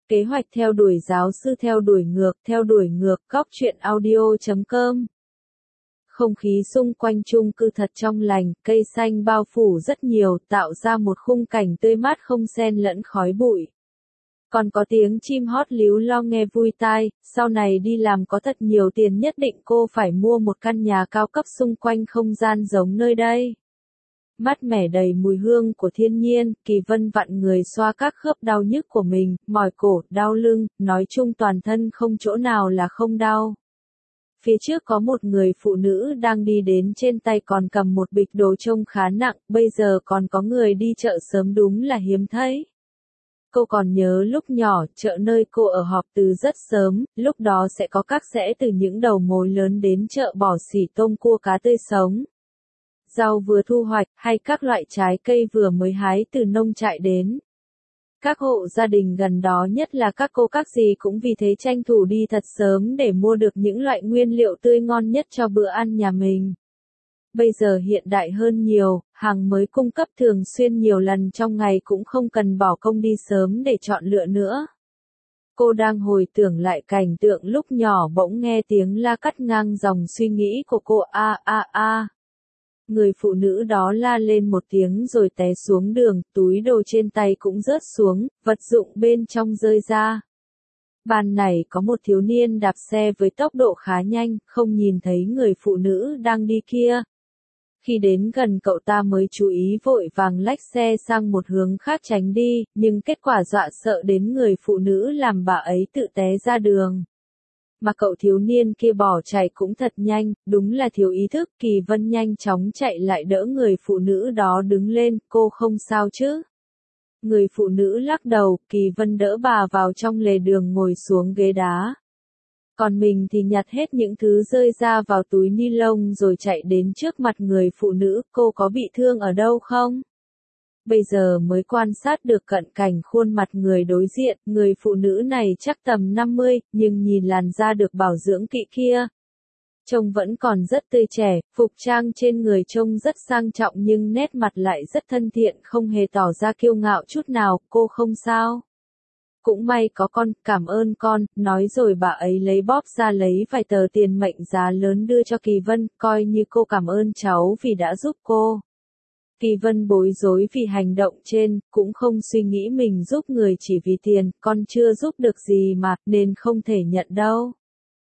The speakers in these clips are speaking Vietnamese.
Kế hoạch theo đuổi giáo sư theo đuổi ngược, góc truyện audio.com. Không khí xung quanh chung cư thật trong lành, cây xanh bao phủ rất nhiều, tạo ra một khung cảnh tươi mát không xen lẫn khói bụi. Còn có tiếng chim hót líu lo nghe vui tai, sau này đi làm có thật nhiều tiền nhất định cô phải mua một căn nhà cao cấp xung quanh không gian giống nơi đây. Mát mẻ đầy mùi hương của thiên nhiên, Kỳ Vân vặn người xoa các khớp đau nhức của mình, mỏi cổ, đau lưng, nói chung toàn thân không chỗ nào là không đau. Phía trước có một người phụ nữ đang đi đến, trên tay còn cầm một bịch đồ trông khá nặng, bây giờ còn có người đi chợ sớm đúng là hiếm thấy. Cô còn nhớ lúc nhỏ, chợ nơi cô ở họp từ rất sớm, lúc đó sẽ có các giẽ từ những đầu mối lớn đến chợ bò xỉ tôm cua cá tươi sống. Rau vừa thu hoạch, hay các loại trái cây vừa mới hái từ nông trại đến. Các hộ gia đình gần đó, nhất là các cô các dì, cũng vì thế tranh thủ đi thật sớm để mua được những loại nguyên liệu tươi ngon nhất cho bữa ăn nhà mình. Bây giờ hiện đại hơn nhiều, hàng mới cung cấp thường xuyên nhiều lần trong ngày, cũng không cần bỏ công đi sớm để chọn lựa nữa. Cô đang hồi tưởng lại cảnh tượng lúc nhỏ, bỗng nghe tiếng la cắt ngang dòng suy nghĩ của cô. Người phụ nữ đó la lên một tiếng rồi té xuống đường, túi đồ trên tay cũng rớt xuống, vật dụng bên trong rơi ra. Ban này có một thiếu niên đạp xe với tốc độ khá nhanh, không nhìn thấy người phụ nữ đang đi kia. Khi đến gần cậu ta mới chú ý, vội vàng lách xe sang một hướng khác tránh đi, nhưng kết quả dọa sợ đến người phụ nữ làm bà ấy tự té ra đường. Mà cậu thiếu niên kia bỏ chạy cũng thật nhanh, đúng là thiếu ý thức. Kỳ Vân nhanh chóng chạy lại đỡ người phụ nữ đó đứng lên, cô không sao chứ? Người phụ nữ lắc đầu, Kỳ Vân đỡ bà vào trong lề đường ngồi xuống ghế đá. Còn mình thì nhặt hết những thứ rơi ra vào túi ni lông rồi chạy đến trước mặt người phụ nữ, cô có bị thương ở đâu không? Bây giờ mới quan sát được cận cảnh khuôn mặt người đối diện, người phụ nữ này chắc tầm 50, nhưng nhìn làn da được bảo dưỡng kỹ kia. Trông vẫn còn rất tươi trẻ, phục trang trên người trông rất sang trọng nhưng nét mặt lại rất thân thiện, không hề tỏ ra kiêu ngạo chút nào. Cô không sao? Cũng may có con, cảm ơn con, nói rồi bà ấy lấy bóp ra lấy vài tờ tiền mệnh giá lớn đưa cho Kỳ Vân, coi như cô cảm ơn cháu vì đã giúp cô. Kỳ Vân bối rối vì hành động trên, cũng không suy nghĩ mình giúp người chỉ vì tiền, con chưa giúp được gì mà, nên không thể nhận đâu.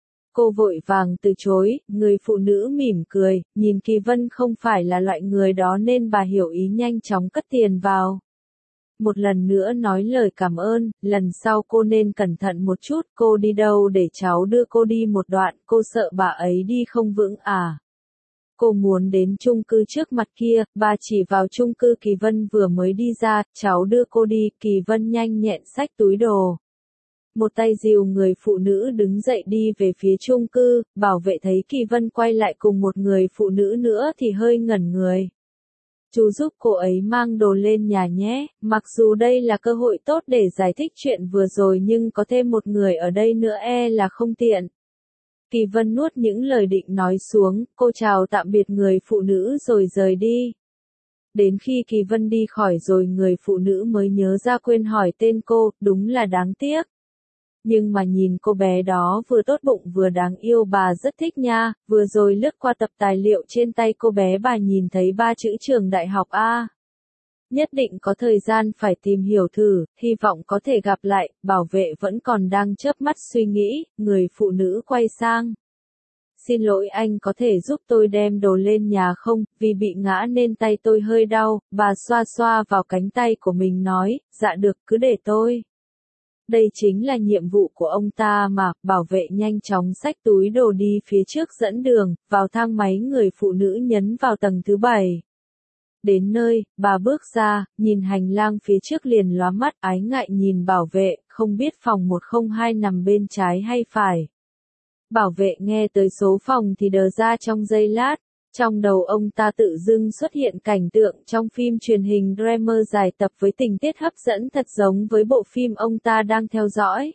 Cô vội vàng từ chối, người phụ nữ mỉm cười, nhìn Kỳ Vân không phải là loại người đó nên bà hiểu ý, nhanh chóng cất tiền vào. Một lần nữa nói lời cảm ơn, lần sau cô nên cẩn thận một chút, cô đi đâu để cháu đưa cô đi một đoạn, cô sợ bà ấy đi không vững à? Cô muốn đến chung cư trước mặt kia, bà chỉ vào chung cư Kỳ Vân vừa mới đi ra, cháu đưa cô đi. Kỳ Vân nhanh nhẹn xách túi đồ. Một tay dìu người phụ nữ đứng dậy đi về phía chung cư, bảo vệ thấy Kỳ Vân quay lại cùng một người phụ nữ nữa thì hơi ngẩn người. Chú giúp cô ấy mang đồ lên nhà nhé, mặc dù đây là cơ hội tốt để giải thích chuyện vừa rồi nhưng có thêm một người ở đây nữa là không tiện. Kỳ Vân nuốt những lời định nói xuống, cô chào tạm biệt người phụ nữ rồi rời đi. Đến khi Kỳ Vân đi khỏi rồi người phụ nữ mới nhớ ra quên hỏi tên cô, đúng là đáng tiếc. Nhưng mà nhìn cô bé đó vừa tốt bụng vừa đáng yêu, bà rất thích nha. Vừa rồi lướt qua tập tài liệu trên tay cô bé, bà nhìn thấy 3 chữ trường đại học A. Nhất định có thời gian phải tìm hiểu thử, hy vọng có thể gặp lại. Bảo vệ vẫn còn đang chớp mắt suy nghĩ, người phụ nữ quay sang. Xin lỗi anh, có thể giúp tôi đem đồ lên nhà không, vì bị ngã nên tay tôi hơi đau. Bà xoa xoa vào cánh tay của mình nói, dạ được, cứ để tôi. Đây chính là nhiệm vụ của ông ta mà. Bảo vệ nhanh chóng xách túi đồ đi phía trước dẫn đường, vào thang máy người phụ nữ nhấn vào tầng thứ 7. Đến nơi, bà bước ra, nhìn hành lang phía trước liền lóa mắt, ái ngại nhìn bảo vệ, không biết phòng 102 nằm bên trái hay phải. Bảo vệ nghe tới số phòng thì đờ ra trong giây lát. Trong đầu ông ta tự dưng xuất hiện cảnh tượng trong phim truyền hình Dreamer dài tập với tình tiết hấp dẫn thật giống với bộ phim ông ta đang theo dõi.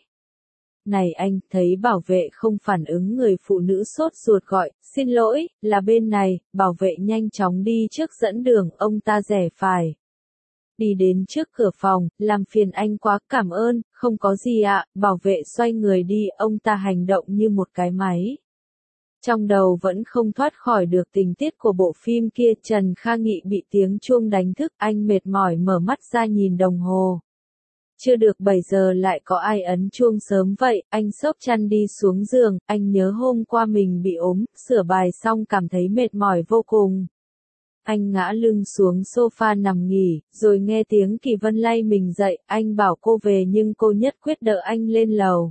Này anh, thấy bảo vệ không phản ứng, người phụ nữ sốt ruột gọi, xin lỗi, là bên này. Bảo vệ nhanh chóng đi trước dẫn đường, ông ta rẽ phải. Đi đến trước cửa phòng, làm phiền anh quá, cảm ơn, không có gì ạ, bảo vệ xoay người đi, ông ta hành động như một cái máy. Trong đầu vẫn không thoát khỏi được tình tiết của bộ phim kia, Trần Kha Nghị bị tiếng chuông đánh thức, anh mệt mỏi mở mắt ra nhìn đồng hồ. Chưa được 7 giờ lại có ai ấn chuông sớm vậy, anh xốc chăn đi xuống giường, anh nhớ hôm qua mình bị ốm, sửa bài xong cảm thấy mệt mỏi vô cùng. Anh ngã lưng xuống sofa nằm nghỉ, rồi nghe tiếng Kỳ Vân lay mình dậy, anh bảo cô về nhưng cô nhất quyết đỡ anh lên lầu.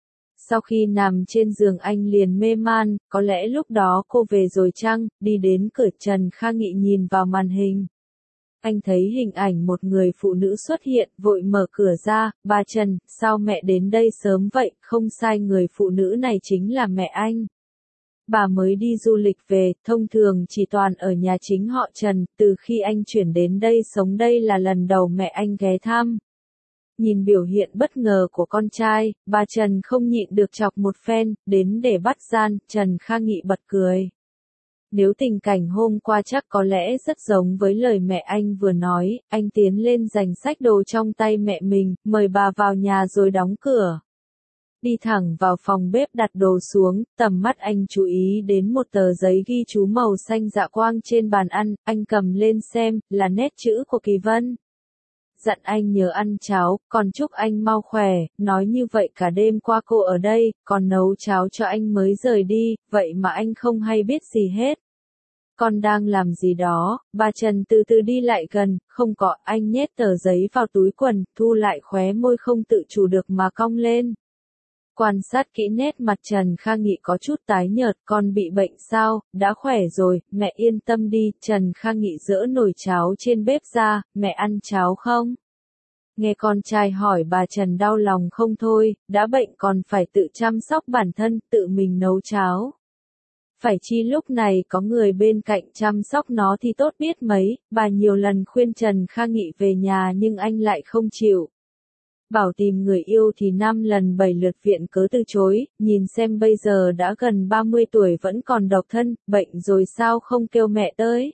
Sau khi nằm trên giường anh liền mê man, có lẽ lúc đó cô về rồi chăng, đi đến cửa Trần Kha Nghị nhìn vào màn hình. Anh thấy hình ảnh một người phụ nữ xuất hiện, vội mở cửa ra, bà Trần, sao mẹ đến đây sớm vậy, không sai người phụ nữ này chính là mẹ anh. Bà mới đi du lịch về, thông thường chỉ toàn ở nhà chính họ Trần, từ khi anh chuyển đến đây sống đây là lần đầu mẹ anh ghé thăm. Nhìn biểu hiện bất ngờ của con trai, bà Trần không nhịn được chọc một phen, đến để bắt gian, Trần Kha Nghị bật cười. Nếu tình cảnh hôm qua chắc có lẽ rất giống với lời mẹ anh vừa nói, anh tiến lên giành xách đồ trong tay mẹ mình, mời bà vào nhà rồi đóng cửa. Đi thẳng vào phòng bếp đặt đồ xuống, tầm mắt anh chú ý đến một tờ giấy ghi chú màu xanh dạ quang trên bàn ăn, anh cầm lên xem, là nét chữ của Kỳ Vân. Dặn anh nhớ ăn cháo, còn chúc anh mau khỏe, nói như vậy cả đêm qua cô ở đây, còn nấu cháo cho anh mới rời đi, vậy mà anh không hay biết gì hết. Con đang làm gì đó, bà Trần từ từ đi lại gần, không có, anh nhét tờ giấy vào túi quần, thu lại khóe môi không tự chủ được mà cong lên. Quan sát kỹ nét mặt Trần Kha Nghị có chút tái nhợt, con bị bệnh sao, đã khỏe rồi, mẹ yên tâm đi, Trần Kha Nghị dỡ nồi cháo trên bếp ra, mẹ ăn cháo không? Nghe con trai hỏi bà Trần đau lòng không thôi, đã bệnh còn phải tự chăm sóc bản thân, tự mình nấu cháo. Phải chi lúc này có người bên cạnh chăm sóc nó thì tốt biết mấy, bà nhiều lần khuyên Trần Kha Nghị về nhà nhưng anh lại không chịu. Bảo tìm người yêu thì 5 lần 7 lượt viện cớ từ chối, nhìn xem bây giờ đã gần 30 tuổi vẫn còn độc thân, bệnh rồi sao không kêu mẹ tới.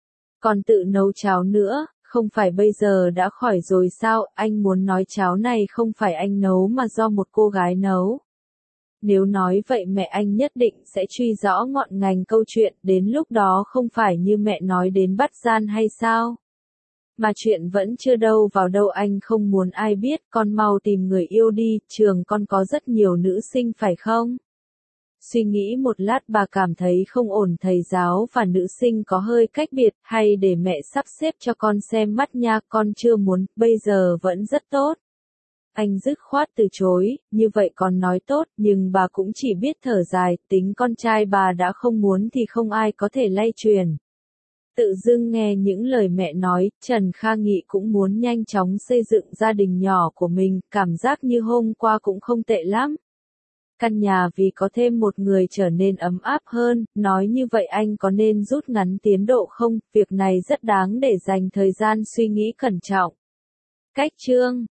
Còn tự nấu cháo nữa, không phải bây giờ đã khỏi rồi sao, anh muốn nói cháo này không phải anh nấu mà do một cô gái nấu. Nếu nói vậy mẹ anh nhất định sẽ truy rõ ngọn ngành câu chuyện, đến lúc đó không phải như mẹ nói đến bắt gian hay sao? Mà chuyện vẫn chưa đâu vào đâu, anh không muốn ai biết, con mau tìm người yêu đi, trường con có rất nhiều nữ sinh phải không? Suy nghĩ một lát bà cảm thấy không ổn, thầy giáo và nữ sinh có hơi cách biệt, hay để mẹ sắp xếp cho con xem mắt nha, con chưa muốn, bây giờ vẫn rất tốt. Anh dứt khoát từ chối, như vậy còn nói tốt, nhưng bà cũng chỉ biết thở dài, tính con trai bà đã không muốn thì không ai có thể lay truyền. Tự dưng nghe những lời mẹ nói, Trần Kha Nghị cũng muốn nhanh chóng xây dựng gia đình nhỏ của mình, cảm giác như hôm qua cũng không tệ lắm. Căn nhà vì có thêm một người trở nên ấm áp hơn, nói như vậy anh có nên rút ngắn tiến độ không, việc này rất đáng để dành thời gian suy nghĩ cẩn trọng. Cách chương